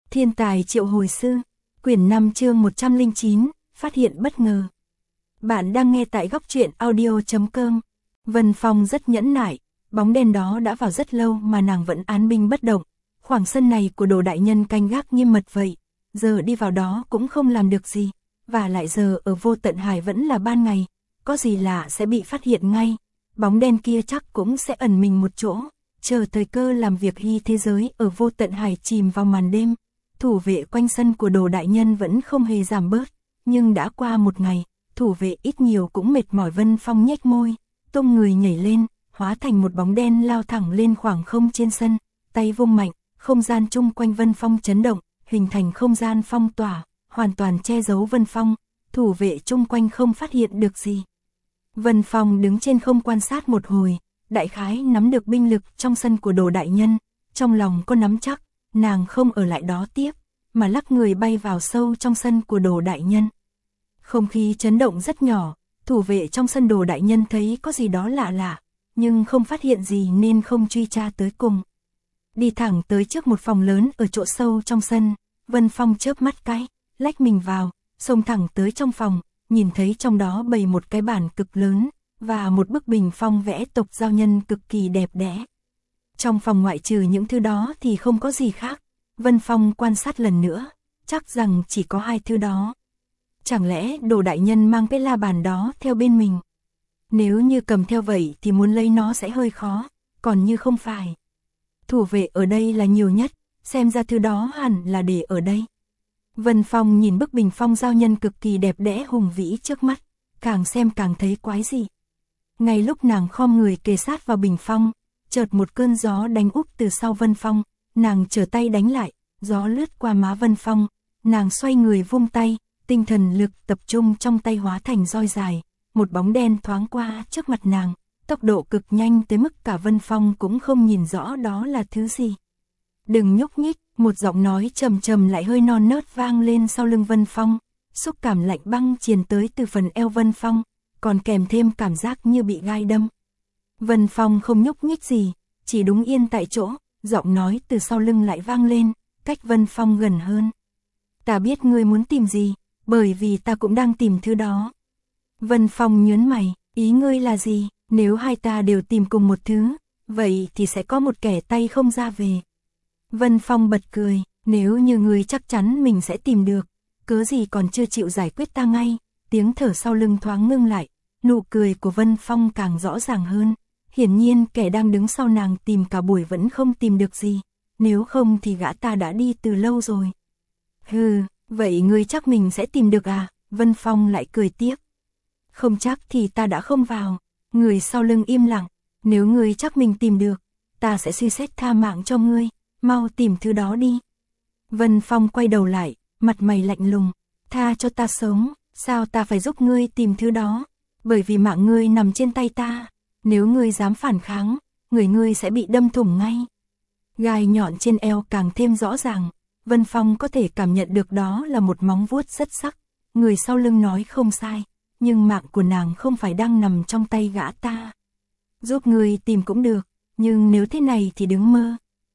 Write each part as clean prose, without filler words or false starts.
Thiên tài triệu hồi sư, quyển 5 chương 109, phát hiện bất ngờ. Bạn đang nghe tại góc truyện audio.com. Vân Phong rất nhẫn nại, bóng đen đó đã vào rất lâu mà nàng vẫn án binh bất động. Khoảng sân này của Đồ đại nhân canh gác nghiêm mật vậy, giờ đi vào đó cũng không làm được gì, và lại giờ ở Vô Tận Hải vẫn là ban ngày, có gì lạ sẽ bị phát hiện ngay. Bóng đen kia chắc cũng sẽ ẩn mình một chỗ, chờ thời cơ làm việc khi thế giới ở Vô Tận Hải chìm vào màn đêm. Thủ vệ quanh sân của Đồ đại nhân vẫn không hề giảm bớt, nhưng đã qua một ngày, thủ vệ ít nhiều cũng mệt mỏi. Vân Phong nhếch môi, tung người nhảy lên, hóa thành một bóng đen lao thẳng lên khoảng không trên sân, tay vung mạnh, không gian chung quanh Vân Phong chấn động, hình thành không gian phong tỏa, hoàn toàn che giấu Vân Phong, thủ vệ chung quanh không phát hiện được gì. Vân Phong đứng trên không quan sát một hồi, đại khái nắm được binh lực trong sân của Đồ đại nhân, trong lòng có nắm chắc, nàng không ở lại đó tiếp, mà lắc người bay vào sâu trong sân của Đồ đại nhân. Không khí chấn động rất nhỏ, thủ vệ trong sân Đồ đại nhân thấy có gì đó lạ lạ, nhưng không phát hiện gì nên không truy tra tới cùng. Đi thẳng tới trước một phòng lớn ở chỗ sâu trong sân, Vân Phong chớp mắt cái, lách mình vào, xông thẳng tới trong phòng, nhìn thấy trong đó bày một cái bàn cực lớn, và một bức bình phong vẽ tộc giao nhân cực kỳ đẹp đẽ. Trong phòng ngoại trừ những thứ đó thì không có gì khác. Vân Phong quan sát lần nữa, chắc rằng chỉ có hai thứ đó. Chẳng lẽ Đồ đại nhân mang cái la bàn đó theo bên mình? Nếu như cầm theo vậy thì muốn lấy nó sẽ hơi khó, còn như không phải. Thủ vệ ở đây là nhiều nhất, xem ra thứ đó hẳn là để ở đây. Vân Phong nhìn bức bình phong giao nhân cực kỳ đẹp đẽ hùng vĩ trước mắt, càng xem càng thấy quái dị. Ngay lúc nàng khom người kề sát vào bình phong, chợt một cơn gió đánh úp từ sau Vân Phong, nàng trở tay đánh lại, gió lướt qua má Vân Phong, nàng xoay người vung tay, tinh thần lực tập trung trong tay hóa thành roi dài, một bóng đen thoáng qua trước mặt nàng, tốc độ cực nhanh tới mức cả Vân Phong cũng không nhìn rõ đó là thứ gì. Đừng nhúc nhích, một giọng nói trầm trầm lại hơi non nớt vang lên sau lưng Vân Phong, xúc cảm lạnh băng truyền tới từ phần eo Vân Phong, còn kèm thêm cảm giác như bị gai đâm. Vân Phong không nhúc nhích gì, chỉ đứng yên tại chỗ, giọng nói từ sau lưng lại vang lên, cách Vân Phong gần hơn. Ta biết ngươi muốn tìm gì, bởi vì ta cũng đang tìm thứ đó. Vân Phong nhớn mày, ý ngươi là gì? Nếu hai ta đều tìm cùng một thứ, vậy thì sẽ có một kẻ tay không ra về. Vân Phong bật cười, nếu như ngươi chắc chắn mình sẽ tìm được, cớ gì còn chưa chịu giải quyết ta ngay. Tiếng thở sau lưng thoáng ngưng lại, nụ cười của Vân Phong càng rõ ràng hơn. Hiển nhiên kẻ đang đứng sau nàng tìm cả buổi vẫn không tìm được gì, nếu không thì gã ta đã đi từ lâu rồi. Hừ, vậy ngươi chắc mình sẽ tìm được à? Vân Phong lại cười tiếp. Không chắc thì ta đã không vào. Người sau lưng im lặng, nếu ngươi chắc mình tìm được, ta sẽ suy xét tha mạng cho ngươi, mau tìm thứ đó đi. Vân Phong quay đầu lại, mặt mày lạnh lùng, tha cho ta sống, sao ta phải giúp ngươi tìm thứ đó? Bởi vì mạng ngươi nằm trên tay ta, nếu ngươi dám phản kháng, người ngươi sẽ bị đâm thủng ngay. Gai nhọn trên eo càng thêm rõ ràng, Vân Phong có thể cảm nhận được đó là một móng vuốt rất sắc. Người sau lưng nói không sai, nhưng mạng của nàng không phải đang nằm trong tay gã ta. Giúp ngươi tìm cũng được, nhưng nếu thế này thì đừng mơ.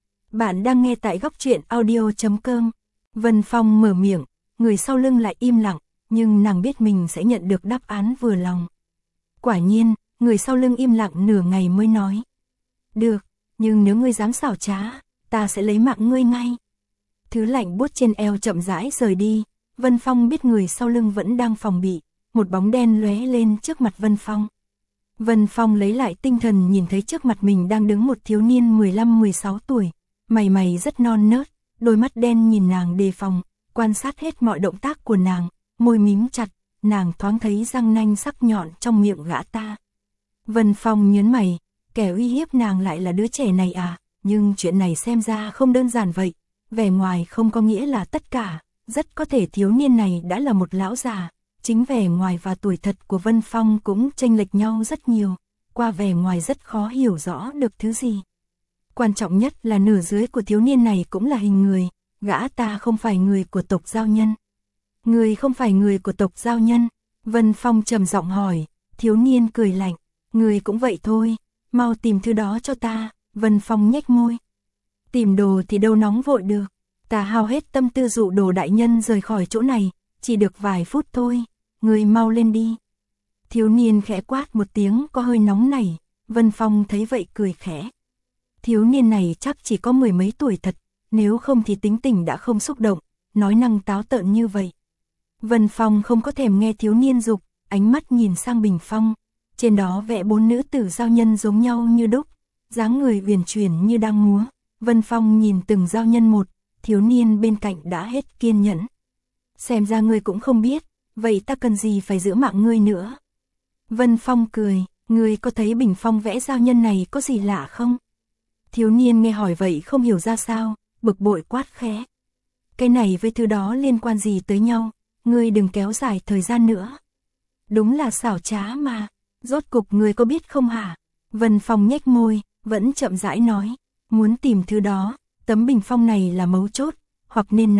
Bạn đang nghe tại góc truyện audio.com. Vân Phong mở miệng, người sau lưng lại im lặng, nhưng nàng biết mình sẽ nhận được đáp án vừa lòng. Quả nhiên, người sau lưng im lặng nửa ngày mới nói. Được, nhưng nếu ngươi dám xảo trá, ta sẽ lấy mạng ngươi ngay. Thứ lạnh buốt trên eo chậm rãi rời đi, Vân Phong biết người sau lưng vẫn đang phòng bị, một bóng đen lóe lên trước mặt Vân Phong. Vân Phong lấy lại tinh thần nhìn thấy trước mặt mình đang đứng một thiếu niên 15-16 tuổi, mày rất non nớt, đôi mắt đen nhìn nàng đề phòng, quan sát hết mọi động tác của nàng, môi mím chặt, nàng thoáng thấy răng nanh sắc nhọn trong miệng gã ta. Vân Phong nhớn mày, kẻ uy hiếp nàng lại là đứa trẻ này à, nhưng chuyện này xem ra không đơn giản vậy, vẻ ngoài không có nghĩa là tất cả, rất có thể thiếu niên này đã là một lão già. Chính vẻ ngoài và tuổi thật của Vân Phong cũng chênh lệch nhau rất nhiều, qua vẻ ngoài rất khó hiểu rõ được thứ gì. Quan trọng nhất là nửa dưới của thiếu niên này cũng là hình người, gã ta không phải người của tộc giao nhân. Người không phải người của tộc giao nhân? Vân Phong trầm giọng hỏi, thiếu niên cười lạnh, người cũng vậy thôi, mau tìm thứ đó cho ta. Vân Phong nhếch môi. Tìm đồ thì đâu nóng vội được, Ta hao hết tâm tư dụ Đồ đại nhân rời khỏi chỗ này, chỉ được vài phút thôi, ngươi mau lên đi. Thiếu niên khẽ quát một tiếng có hơi nóng nảy, Vân Phong thấy vậy cười khẽ. Thiếu niên này chắc chỉ có mười mấy tuổi thật, nếu không thì tính tình đã không xúc động, nói năng táo tợn như vậy. Vân Phong không có thèm nghe thiếu niên dục, ánh mắt nhìn sang bình phong, trên đó vẽ 4 nữ tử giao nhân giống nhau như đúc, dáng người uyển chuyển như đang múa. Vân Phong nhìn từng giao nhân một, thiếu niên bên cạnh đã hết kiên nhẫn. Xem ra ngươi cũng không biết, vậy ta cần gì phải giữ mạng ngươi nữa. Vân Phong cười, ngươi có thấy bình phong vẽ giao nhân này có gì lạ không? Thiếu niên nghe hỏi vậy không hiểu ra sao, bực bội quát khẽ. Cái này với thứ đó liên quan gì tới nhau, ngươi đừng kéo dài thời gian nữa. Đúng là xảo trá mà, rốt cục ngươi có biết không hả? Vân Phong nhếch môi, vẫn chậm rãi nói, muốn tìm thứ đó, tấm bình phong này là mấu chốt, hoặc nên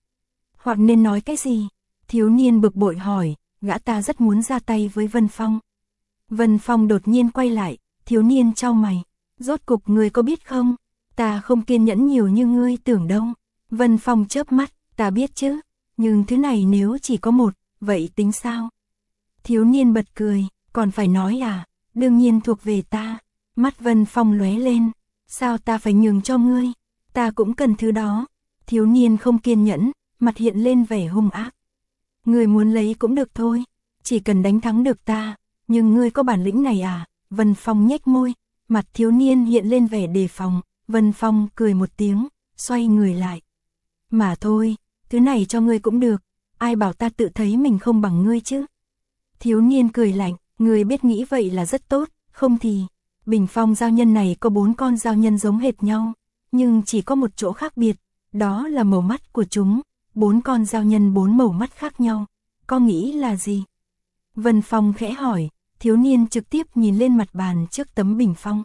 nói cái gì? Thiếu niên bực bội hỏi, gã ta rất muốn ra tay với Vân Phong. Vân Phong đột nhiên quay lại, thiếu niên chau mày, rốt cục ngươi có biết không, ta không kiên nhẫn nhiều như ngươi tưởng đâu. Vân Phong chớp mắt, ta biết chứ, nhưng thứ này nếu chỉ có một, vậy tính sao? Thiếu niên bật cười, còn phải nói à, đương nhiên thuộc về ta. Mắt Vân Phong lóe lên, sao ta phải nhường cho ngươi, ta cũng cần thứ đó. Thiếu niên không kiên nhẫn, mặt hiện lên vẻ hung ác. Ngươi muốn lấy cũng được thôi, chỉ cần đánh thắng được ta, nhưng ngươi có bản lĩnh này à? Vân Phong nhếch môi, mặt thiếu niên hiện lên vẻ đề phòng. Vân Phong cười một tiếng, xoay người lại. Mà thôi, thứ này cho ngươi cũng được, ai bảo ta tự thấy mình không bằng ngươi chứ? Thiếu niên cười lạnh, ngươi biết nghĩ vậy là rất tốt, không thì, bình phong giao nhân này có 4 con giao nhân giống hệt nhau, nhưng chỉ có một chỗ khác biệt, đó là màu mắt của chúng, 4 con giao nhân 4 màu mắt khác nhau, có nghĩ là gì? Vân Phong khẽ hỏi, thiếu niên trực tiếp nhìn lên mặt bàn trước tấm bình phong.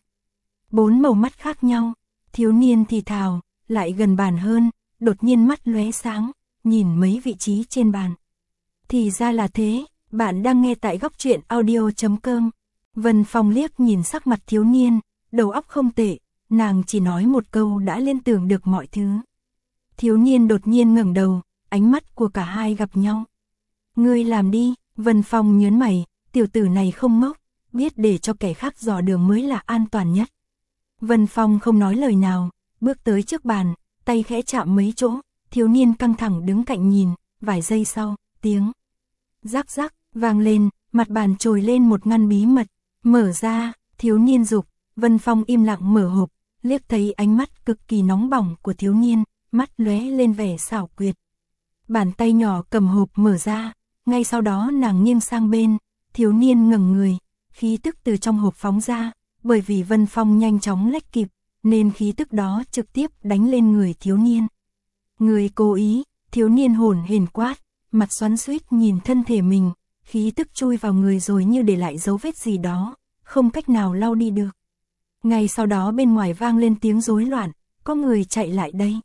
4 màu mắt khác nhau, thiếu niên thì thào, lại gần bàn hơn, đột nhiên mắt lóe sáng, nhìn mấy vị trí trên bàn. Thì ra là thế, bạn đang nghe tại Góc Truyện Audio.com. Vân Phong liếc nhìn sắc mặt thiếu niên, đầu óc không tệ, nàng chỉ nói một câu đã liên tưởng được mọi thứ. Thiếu niên đột nhiên ngẩng đầu, ánh mắt của cả hai gặp nhau. Ngươi làm đi, Vân Phong nhớn mày, tiểu tử này không ngốc, biết để cho kẻ khác dò đường mới là an toàn nhất. Vân Phong không nói lời nào, bước tới trước bàn, tay khẽ chạm mấy chỗ, thiếu niên căng thẳng đứng cạnh nhìn, vài giây sau, tiếng rắc rắc vang lên, mặt bàn trồi lên một ngăn bí mật, mở ra, thiếu niên dục. Vân Phong im lặng mở hộp, liếc thấy ánh mắt cực kỳ nóng bỏng của thiếu niên, mắt lóe lên vẻ xảo quyệt. Bàn tay nhỏ cầm hộp mở ra, ngay sau đó nàng nghiêng sang bên, thiếu niên ngẩng người, khí tức từ trong hộp phóng ra, bởi vì Vân Phong nhanh chóng lách kịp, nên khí tức đó trực tiếp đánh lên người thiếu niên. Người cố ý, thiếu niên hồn hển quát, mặt xoắn xuýt nhìn thân thể mình, khí tức chui vào người rồi như để lại dấu vết gì đó, không cách nào lau đi được. Ngay sau đó bên ngoài vang lên tiếng rối loạn, có người chạy lại đây.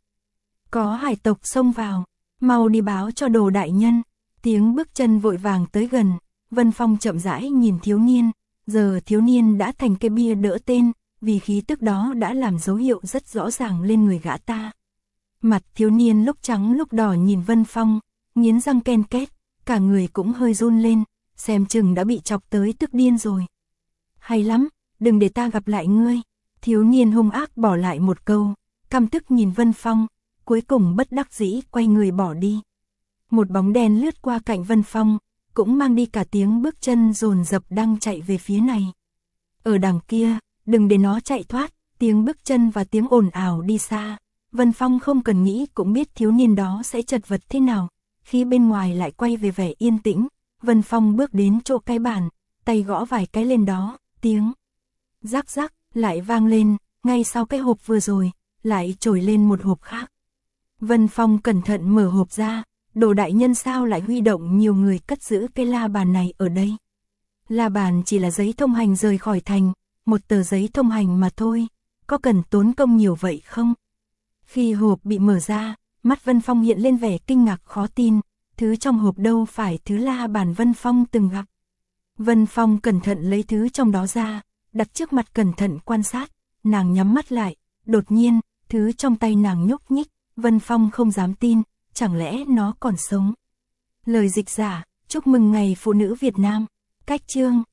Có hải tộc xông vào, mau đi báo cho Đồ đại nhân. Tiếng bước chân vội vàng tới gần, Vân Phong chậm rãi nhìn thiếu niên, giờ thiếu niên đã thành cái bia đỡ tên, vì khí tức đó đã làm dấu hiệu rất rõ ràng lên người gã ta. Mặt thiếu niên lúc trắng lúc đỏ nhìn Vân Phong, nghiến răng ken két, cả người cũng hơi run lên, xem chừng đã bị chọc tới tức điên rồi. Hay lắm, đừng để ta gặp lại ngươi. Thiếu niên hung ác bỏ lại một câu, căm tức nhìn Vân Phong, cuối cùng bất đắc dĩ quay người bỏ đi. Một bóng đen lướt qua cạnh Vân Phong, cũng mang đi cả tiếng bước chân dồn dập đang chạy về phía này. Ở đằng kia, đừng để nó chạy thoát, tiếng bước chân và tiếng ồn ào đi xa. Vân Phong không cần nghĩ cũng biết thiếu niên đó sẽ chật vật thế nào. Khi bên ngoài lại quay về vẻ yên tĩnh, Vân Phong bước đến chỗ cái bàn, tay gõ vài cái lên đó, tiếng rắc rắc lại vang lên, ngay sau cái hộp vừa rồi, lại trồi lên một hộp khác. Vân Phong cẩn thận mở hộp ra, Đồ đại nhân sao lại huy động nhiều người cất giữ cái la bàn này ở đây? La bàn chỉ là giấy thông hành rời khỏi thành, một tờ giấy thông hành mà thôi, có cần tốn công nhiều vậy không? Khi hộp bị mở ra, mắt Vân Phong hiện lên vẻ kinh ngạc khó tin, thứ trong hộp đâu phải thứ la bàn Vân Phong từng gặp. Vân Phong cẩn thận lấy thứ trong đó ra, đặt trước mặt cẩn thận quan sát, nàng nhắm mắt lại, đột nhiên, thứ trong tay nàng nhúc nhích, Vân Phong không dám tin, chẳng lẽ nó còn sống? Lời dịch giả, chúc mừng ngày phụ nữ Việt Nam. Cách chương